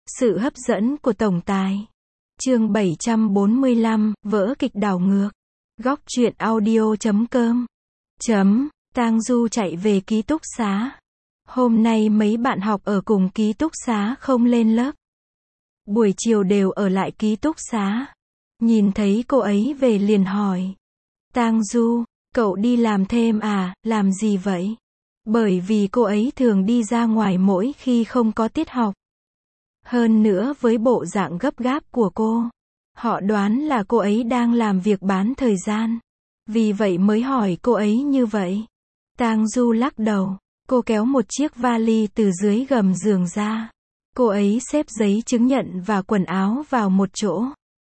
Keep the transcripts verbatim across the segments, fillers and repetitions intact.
Sự hấp dẫn của tổng tài. Chương bảy trăm bốn mươi lăm, vỡ kịch đảo ngược. Góc truyện audio chấm com. Chấm, Tang Du chạy về ký túc xá. Hôm nay mấy bạn học ở cùng ký túc xá không lên lớp. Buổi chiều đều ở lại ký túc xá. Nhìn thấy cô ấy về liền hỏi. Tang Du, cậu đi làm thêm à, làm gì vậy? Bởi vì cô ấy thường đi ra ngoài mỗi khi không có tiết học. Hơn nữa với bộ dạng gấp gáp của cô, họ đoán là cô ấy đang làm việc bán thời gian. Vì vậy mới hỏi cô ấy như vậy. Tang Du lắc đầu, cô kéo một chiếc vali từ dưới gầm giường ra. Cô ấy xếp giấy chứng nhận và quần áo vào một chỗ.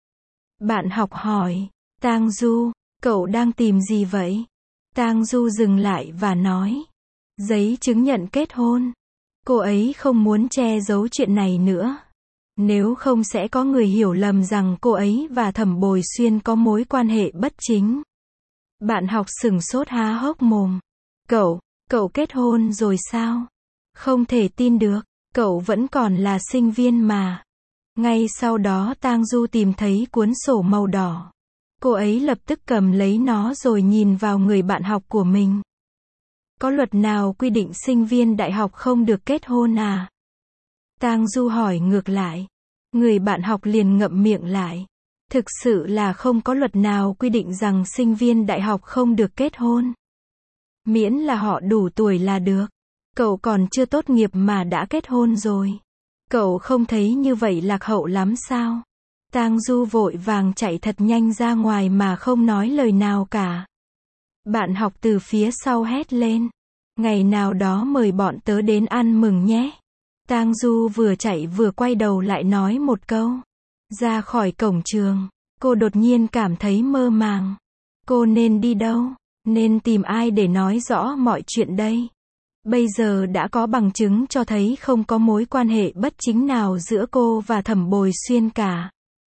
Bạn học hỏi, Tang Du, cậu đang tìm gì vậy? Tang Du dừng lại và nói, giấy chứng nhận kết hôn. Cô ấy không muốn che giấu chuyện này nữa. Nếu không sẽ có người hiểu lầm rằng cô ấy và Thẩm Bồi Xuyên có mối quan hệ bất chính. Bạn học sửng sốt há hốc mồm. Cậu, cậu kết hôn rồi sao? Không thể tin được, cậu vẫn còn là sinh viên mà. Ngay sau đó Tang Du tìm thấy cuốn sổ màu đỏ. Cô ấy lập tức cầm lấy nó rồi nhìn vào người bạn học của mình. Có luật nào quy định sinh viên đại học không được kết hôn à? Tang Du hỏi ngược lại. Người bạn học liền ngậm miệng lại. Thực sự là không có luật nào quy định rằng sinh viên đại học không được kết hôn. Miễn là họ đủ tuổi là được. Cậu còn chưa tốt nghiệp mà đã kết hôn rồi. Cậu không thấy như vậy lạc hậu lắm sao? Tang Du vội vàng chạy thật nhanh ra ngoài mà không nói lời nào cả. Bạn học từ phía sau hét lên. Ngày nào đó mời bọn tớ đến ăn mừng nhé. Tang Du vừa chạy vừa quay đầu lại nói một câu. Ra khỏi cổng trường, cô đột nhiên cảm thấy mơ màng. Cô nên đi đâu? Nên tìm ai để nói rõ mọi chuyện đây? Bây giờ đã có bằng chứng cho thấy không có mối quan hệ bất chính nào giữa cô và Thẩm Bồi Xuyên cả.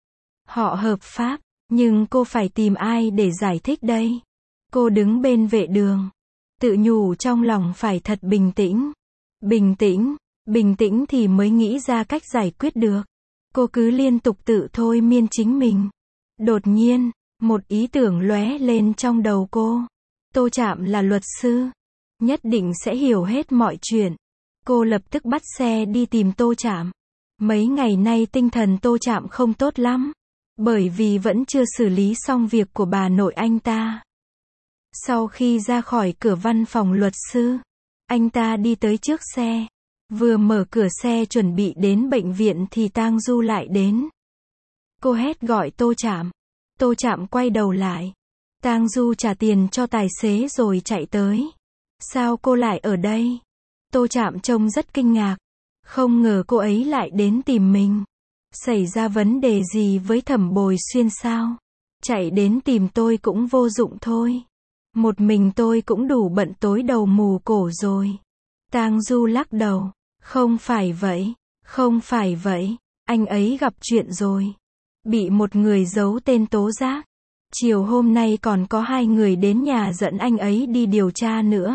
Họ hợp pháp, nhưng cô phải tìm ai để giải thích đây? Cô đứng bên vệ đường, tự nhủ trong lòng phải thật bình tĩnh. Bình tĩnh, bình tĩnh thì mới nghĩ ra cách giải quyết được. Cô cứ liên tục tự thôi miên chính mình. Đột nhiên, một ý tưởng lóe lên trong đầu cô. Tô Trạm là luật sư, nhất định sẽ hiểu hết mọi chuyện. Cô lập tức bắt xe đi tìm Tô Trạm. Mấy ngày nay tinh thần Tô Trạm không tốt lắm, bởi vì vẫn chưa xử lý xong việc của bà nội anh ta. Sau khi ra khỏi cửa văn phòng luật sư, anh ta đi tới trước xe. Vừa mở cửa xe chuẩn bị đến bệnh viện thì Tang Du lại đến. Cô hét gọi Tô Trạm. Tô Trạm quay đầu lại. Tang Du trả tiền cho tài xế rồi chạy tới. Sao cô lại ở đây? Tô Trạm trông rất kinh ngạc. Không ngờ cô ấy lại đến tìm mình. Xảy ra vấn đề gì với Thẩm Bồi Xuyên sao? Chạy đến tìm tôi cũng vô dụng thôi. Một mình tôi cũng đủ bận tối đầu mù cổ rồi. Tang Du lắc đầu. Không phải vậy, không phải vậy, anh ấy gặp chuyện rồi. Bị một người giấu tên tố giác. Chiều hôm nay còn có hai người đến nhà dẫn anh ấy đi điều tra nữa.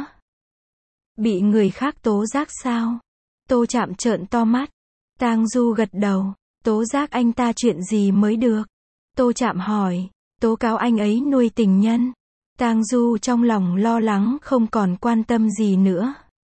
Bị người khác tố giác sao? Tô Trạm trợn to mắt. Tang Du gật đầu. Tố giác anh ta chuyện gì mới được? Tô Trạm hỏi. Tố cáo anh ấy nuôi tình nhân. Tang Du trong lòng lo lắng không còn quan tâm gì nữa.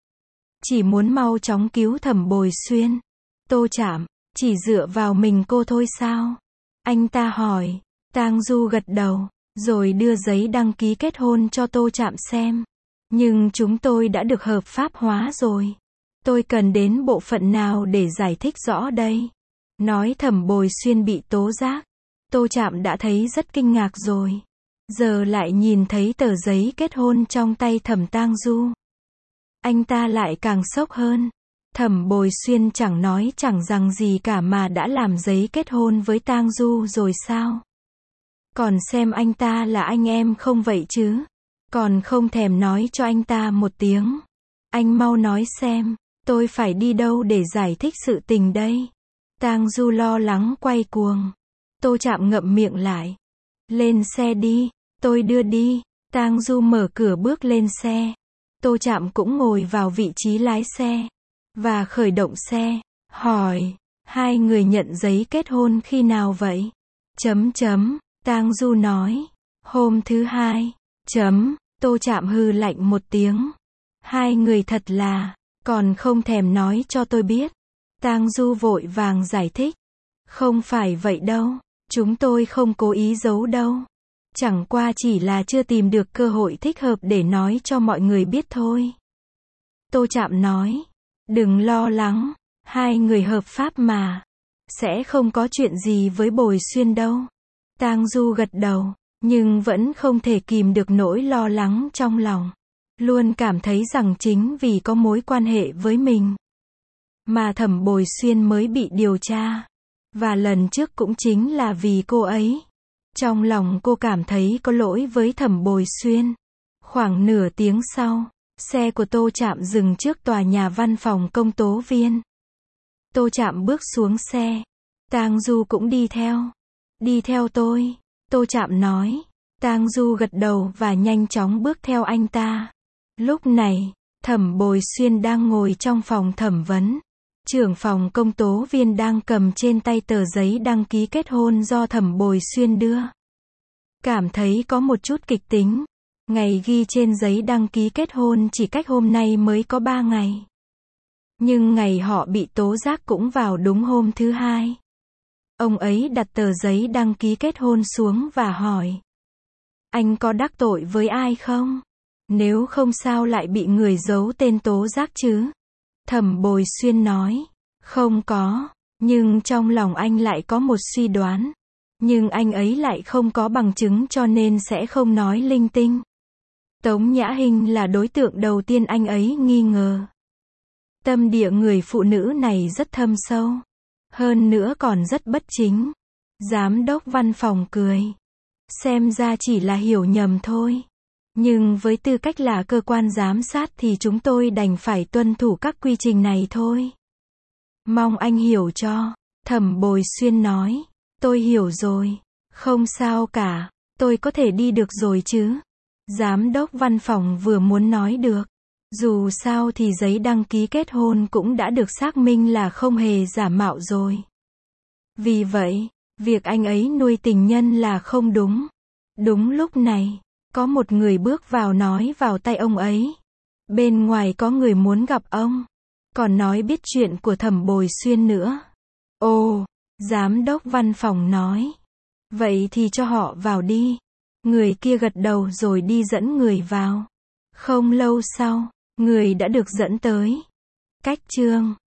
Chỉ muốn mau chóng cứu Thẩm Bồi Xuyên. Tô Trạm, chỉ dựa vào mình cô thôi sao? Anh ta hỏi. Tang Du gật đầu, rồi đưa giấy đăng ký kết hôn cho Tô Trạm xem. Nhưng chúng tôi đã được hợp pháp hóa rồi. Tôi cần đến bộ phận nào để giải thích rõ đây? Nói Thẩm Bồi Xuyên bị tố giác. Tô Trạm đã thấy rất kinh ngạc rồi. Giờ lại nhìn thấy tờ giấy kết hôn trong tay Thẩm Tang Du. Anh ta lại càng sốc hơn. Thẩm Bồi Xuyên chẳng nói chẳng rằng gì cả mà đã làm giấy kết hôn với Tang Du rồi sao? Còn xem anh ta là anh em không vậy chứ? Còn không thèm nói cho anh ta một tiếng. Anh mau nói xem, tôi phải đi đâu để giải thích sự tình đây? Tang Du lo lắng quay cuồng. Tô Trạm ngậm miệng lại. Lên xe đi, tôi đưa đi. Tang Du mở cửa bước lên xe. Tô Trạm cũng ngồi vào vị trí lái xe và khởi động xe, hỏi, Hai người nhận giấy kết hôn khi nào vậy? Chấm chấm, Tang Du nói. Hôm thứ hai. Chấm, Tô Trạm hừ lạnh một tiếng. Hai người thật là, còn không thèm nói cho tôi biết. Tang Du vội vàng giải thích. Không phải vậy đâu, chúng tôi không cố ý giấu đâu. Chẳng qua chỉ là chưa tìm được cơ hội thích hợp để nói cho mọi người biết thôi. Tô Trạm nói. Đừng lo lắng, hai người hợp pháp mà. Sẽ không có chuyện gì với Bồi Xuyên đâu. Tang Du gật đầu, nhưng vẫn không thể kìm được nỗi lo lắng trong lòng. Luôn cảm thấy rằng chính vì có mối quan hệ với mình mà Thẩm Bồi Xuyên mới bị điều tra. Và lần trước cũng chính là vì cô ấy. Trong lòng cô cảm thấy có lỗi với Thẩm Bồi Xuyên. Khoảng nửa tiếng sau, xe của Tô Trạm dừng trước tòa nhà văn phòng công tố viên. Tô Trạm bước xuống xe. Tang Du cũng đi theo. Đi theo tôi, Tô Trạm nói. Tang Du gật đầu và nhanh chóng bước theo anh ta. Lúc này, Thẩm Bồi Xuyên đang ngồi trong phòng thẩm vấn. Trưởng phòng công tố viên đang cầm trên tay tờ giấy đăng ký kết hôn do Thẩm Bồi Xuyên đưa. Cảm thấy có một chút kịch tính. Ngày ghi trên giấy đăng ký kết hôn chỉ cách hôm nay mới có ba ngày. Nhưng ngày họ bị tố giác cũng vào đúng hôm thứ hai. Ông ấy đặt tờ giấy đăng ký kết hôn xuống và hỏi. Anh có đắc tội với ai không? Nếu không sao lại bị người giấu tên tố giác chứ? Thẩm Bồi Xuyên nói. Không có, nhưng trong lòng anh lại có một suy đoán. Nhưng anh ấy lại không có bằng chứng cho nên sẽ không nói linh tinh. Tống Nhã Hinh là đối tượng đầu tiên anh ấy nghi ngờ. Tâm địa người phụ nữ này rất thâm sâu. Hơn nữa còn rất bất chính. Giám đốc văn phòng cười. Xem ra chỉ là hiểu nhầm thôi. Nhưng với tư cách là cơ quan giám sát thì chúng tôi đành phải tuân thủ các quy trình này thôi. Mong anh hiểu cho. Thẩm Bồi Xuyên nói. Tôi hiểu rồi. Không sao cả. Tôi có thể đi được rồi chứ. Giám đốc văn phòng vừa muốn nói được. Dù sao thì giấy đăng ký kết hôn cũng đã được xác minh là không hề giả mạo rồi. Vì vậy, việc anh ấy nuôi tình nhân là không đúng. Đúng lúc này, có một người bước vào nói vào tay ông ấy. Bên ngoài có người muốn gặp ông. Còn nói biết chuyện của Thẩm Bồi Xuyên nữa. Ồ, giám đốc văn phòng nói. Vậy thì cho họ vào đi. Người kia gật đầu rồi đi dẫn người vào. Không lâu sau, người đã được dẫn tới. Cách chương